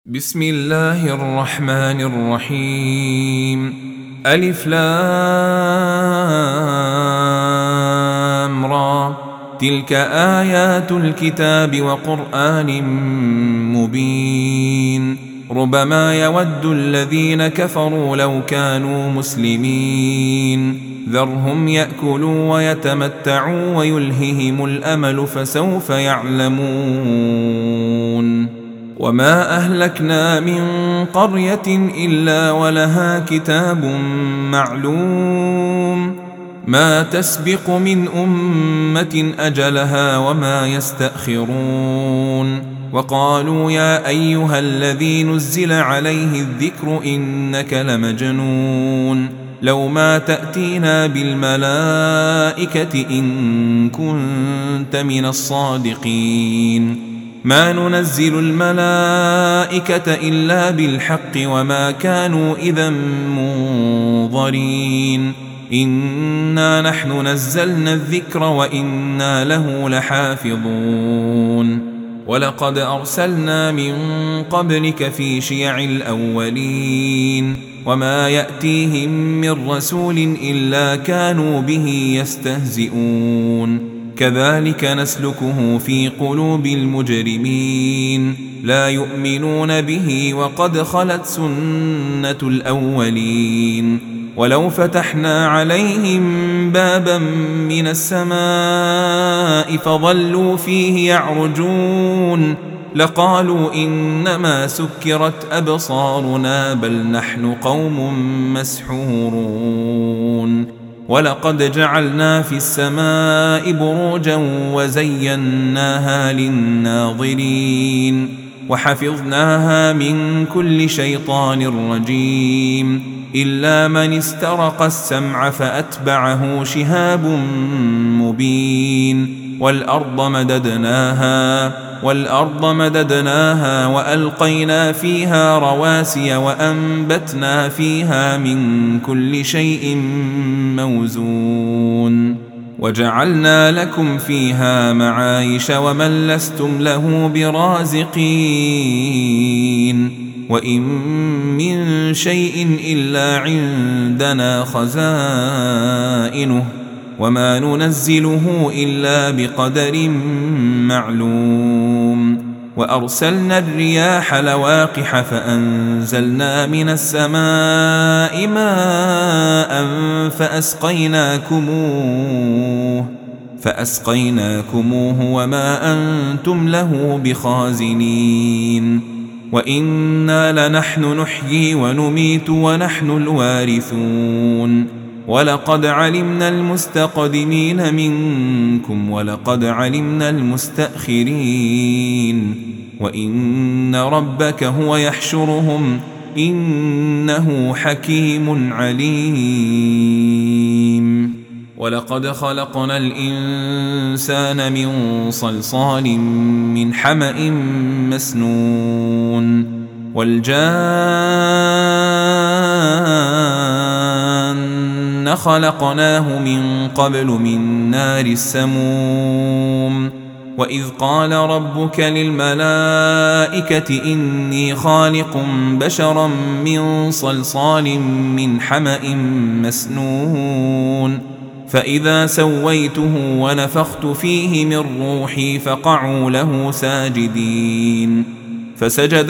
بسم الله الرحمن الرحيم. ألف لام را، تلك آيات الكتاب وقرآن مبين. ربما يود الذين كفروا لو كانوا مسلمين، ذرهم يأكلوا ويتمتعوا ويلههم الأمل فسوف يعلمون. وما أهلكنا من قرية إلا ولها كتاب معلوم، ما تسبق من أمة أجلها وما يستأخرون. وقالوا يا أيها الذي نزل عليه الذكر إنك لمجنون، لو ما تأتينا بالملائكة إن كنت من الصادقين. ما ننزل الملائكة إلا بالحق وما كانوا إذا منظرين. إنا نحن نزلنا الذكر وإنا له لحافظون. ولقد أرسلنا من قبلك في شيع الأولين، وما يأتيهم من رسول إلا كانوا به يستهزئون. كذلك نسلكه في قلوب المجرمين، لا يؤمنون به وقد خلت سنة الأولين. ولو فتحنا عليهم بابا من السماء فظلوا فيه يعرجون لقالوا إنما سكرت أبصارنا بل نحن قوم مسحورون. ولقد جعلنا في السماء بروجا وزيناها للناظرين وحفظناها من كل شيطان رجيم، إلا من استرق السمع فأتبعه شهاب مبين. والأرض مددناها وألقينا فيها رواسي وأنبتنا فيها من كل شيء موزون. وجعلنا لكم فيها معايش ومن لستم له برازقين. وإن من شيء إلا عندنا خزائنه وما ننزله إلا بقدر معلوم. وأرسلنا الرياح لواقح فأنزلنا من السماء ماء فأسقيناكموه وما أنتم له بخازنين. وإنا لنحن نحيي ونميت ونحن الوارثون. ولقد علمنا المستقدمين منكم ولقد علمنا المستأخرين. وإن ربك هو يحشرهم إنه حكيم عليم. ولقد خلقنا الإنسان من صلصال من حمأ مسنون. والجان خلقناه من قبل من نار السموم. وإذ قال ربك للملائكة إني خالق بشرا من صلصال من حمأ مسنون، فإذا سويته ونفخت فيه من روحي فقعوا له ساجدين. فسجد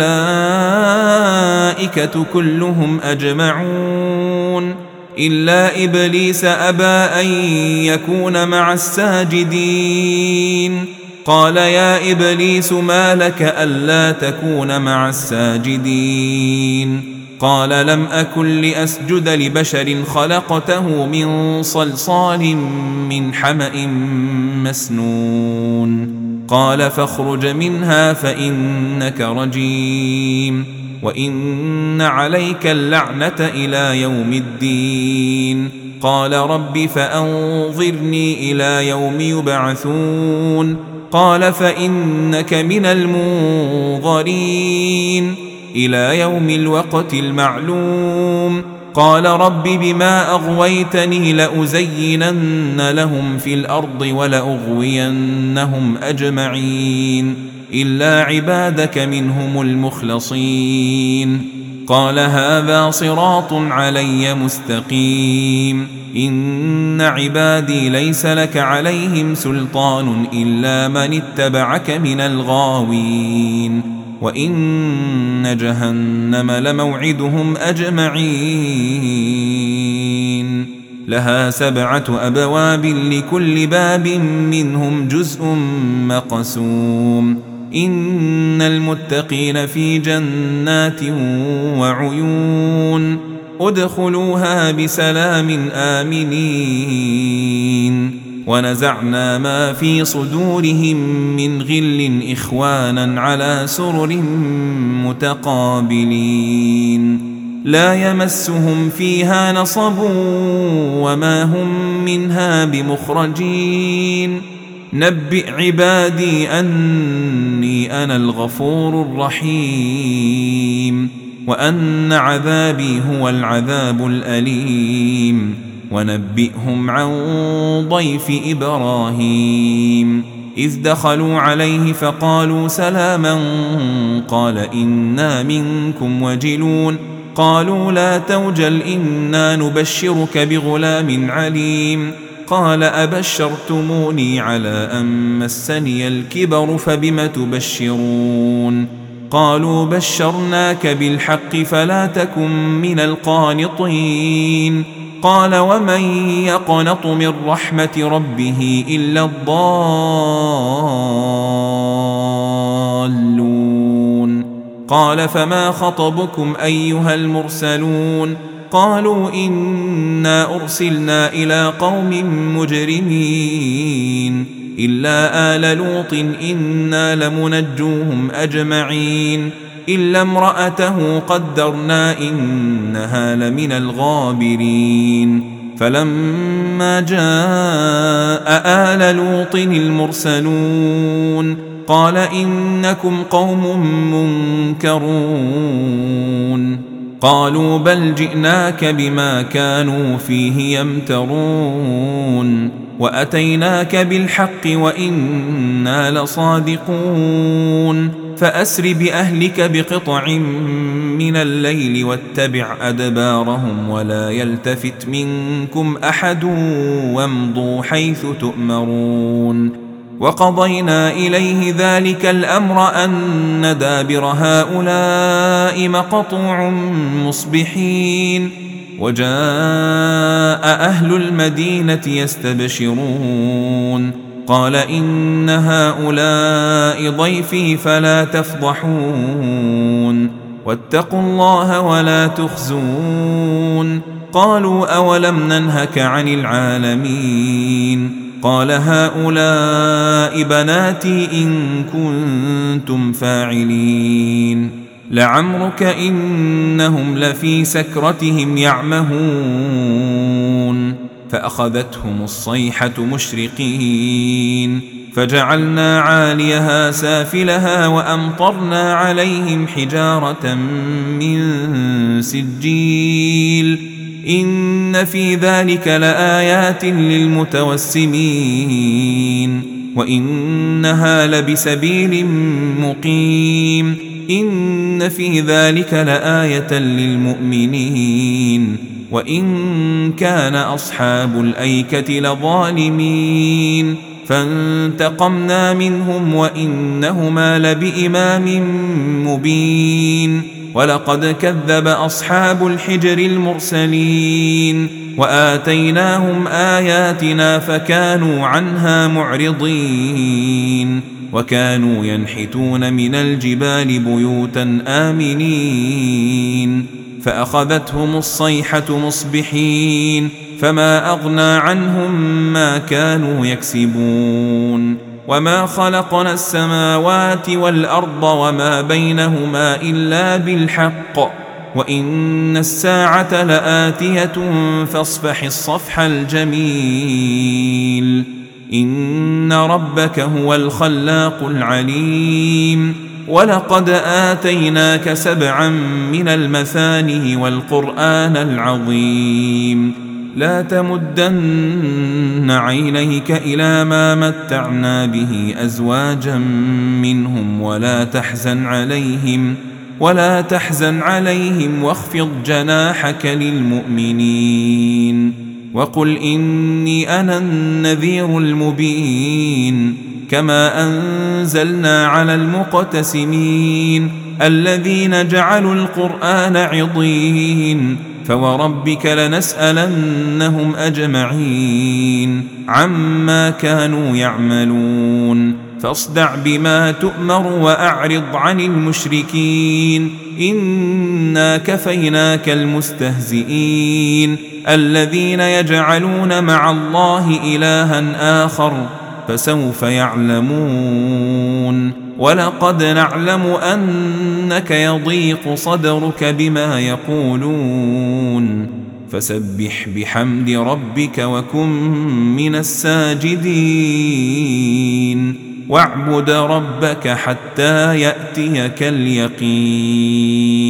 الملائكة كلهم أجمعون إلا إبليس أبى أن يكون مع الساجدين. قال يا إبليس ما لك ألا تكون مع الساجدين؟ قال لم أكن لأسجد لبشر خلقته من صلصال من حمأ مسنون. قال فاخرج منها فإنك رجيم وإن عليك اللعنة إلى يوم الدين. قال رب فأنظرني إلى يوم يبعثون. قال فإنك من المنظرين إلى يوم الوقت المعلوم. قال رب بما أغويتني لأزينن لهم في الأرض ولأغوينهم أجمعين إلا عبادك منهم المخلصين. قال هذا صراط علي مستقيم. إن عبادي ليس لك عليهم سلطان إلا من اتبعك من الغاوين. وإن جهنم لموعدهم أجمعين. لها 7 أبواب لكل باب منهم جزء مقسوم. إن المتقين في جنات وعيون. ادخلوها بسلام آمنين. ونزعنا ما في صدورهم من غل إخوانا على سرر متقابلين. لا يمسهم فيها نصب وما هم منها بمخرجين. نبئ عبادي أني أنا الغفور الرحيم وأن عذابي هو العذاب الأليم. ونبئهم عن ضيف إبراهيم إذ دخلوا عليه فقالوا سلاما قال إنا منكم وجلون. قالوا لا توجل إنا نبشرك بغلام عليم. قال أبشرتموني على أن مسني الكبر فبم تبشرون. قالوا بشرناك بالحق فلا تكن من القانطين. قال ومن يقنط من رحمة ربه إلا الضالون. قال فما خطبكم أيها المرسلون؟ قالوا إنا أرسلنا إلى قوم مجرمين إلا آل لوط إنا لمنجوهم أجمعين إلا امرأته قدرنا إنها لمن الغابرين. فلما جاء آل لوط المرسلون قال إنكم قوم منكرون. قالوا بل جئناك بما كانوا فيه يمترون وأتيناك بالحق وإنا لصادقون. فأسر بأهلك بقطع من الليل واتبع أدبارهم ولا يلتفت منكم أحد وامضوا حيث تؤمرون. وقضينا إليه ذلك الأمر أن دابر هؤلاء مقطوع مصبحين. وجاء أهل المدينة يستبشرون قال إن هؤلاء ضيفي فلا تفضحون واتقوا الله ولا تخزون. قالوا أولم ننهك عن العالمين؟ قال هؤلاء بناتي إن كنتم فاعلين. لعمرك إنهم لفي سكرتهم يعمهون. فأخذتهم الصيحة مشرقين فجعلنا عاليها سافلها وأمطرنا عليهم حجارة من سجيل. إن في ذلك لآيات للمتوسمين وإنها لبسبيل مقيم. إن في ذلك لآية للمؤمنين وإن كان أصحاب الأيكة لظالمين. فانتقمنا منهم وإنهما لبإمام مبين. ولقد كذب أصحاب الحجر المرسلين وآتيناهم آياتنا فكانوا عنها معرضين. وكانوا ينحتون من الجبال بيوتا آمنين. فأخذتهم الصيحة مصبحين فما أغنى عنهم ما كانوا يكسبون. وما خلقنا السماوات والأرض وما بينهما إلا بالحق وإن الساعة لآتية فاصفح الصفح الجميل. إن ربك هو الخلاق العليم. ولقد آتيناك 7 من المثاني والقرآن العظيم. لا تمدن عينيك إلى ما متعنا به أزواجا منهم ولا تحزن عليهم واخفض جناحك للمؤمنين وقل إني أنا النذير المبين كما أنزلنا على المقتسمين الذين جعلوا القرآن عضين فوربك لنسألنهم أجمعين عما كانوا يعملون فاصدع بما تؤمر وأعرض عن المشركين إنا كفيناك المستهزئين الذين يجعلون مع الله إلها آخر فسوف يعلمون ولقد نعلم أنك يضيق صدرك بما يقولون فسبح بحمد ربك وكن من الساجدين واعبد ربك حتى يأتيك اليقين.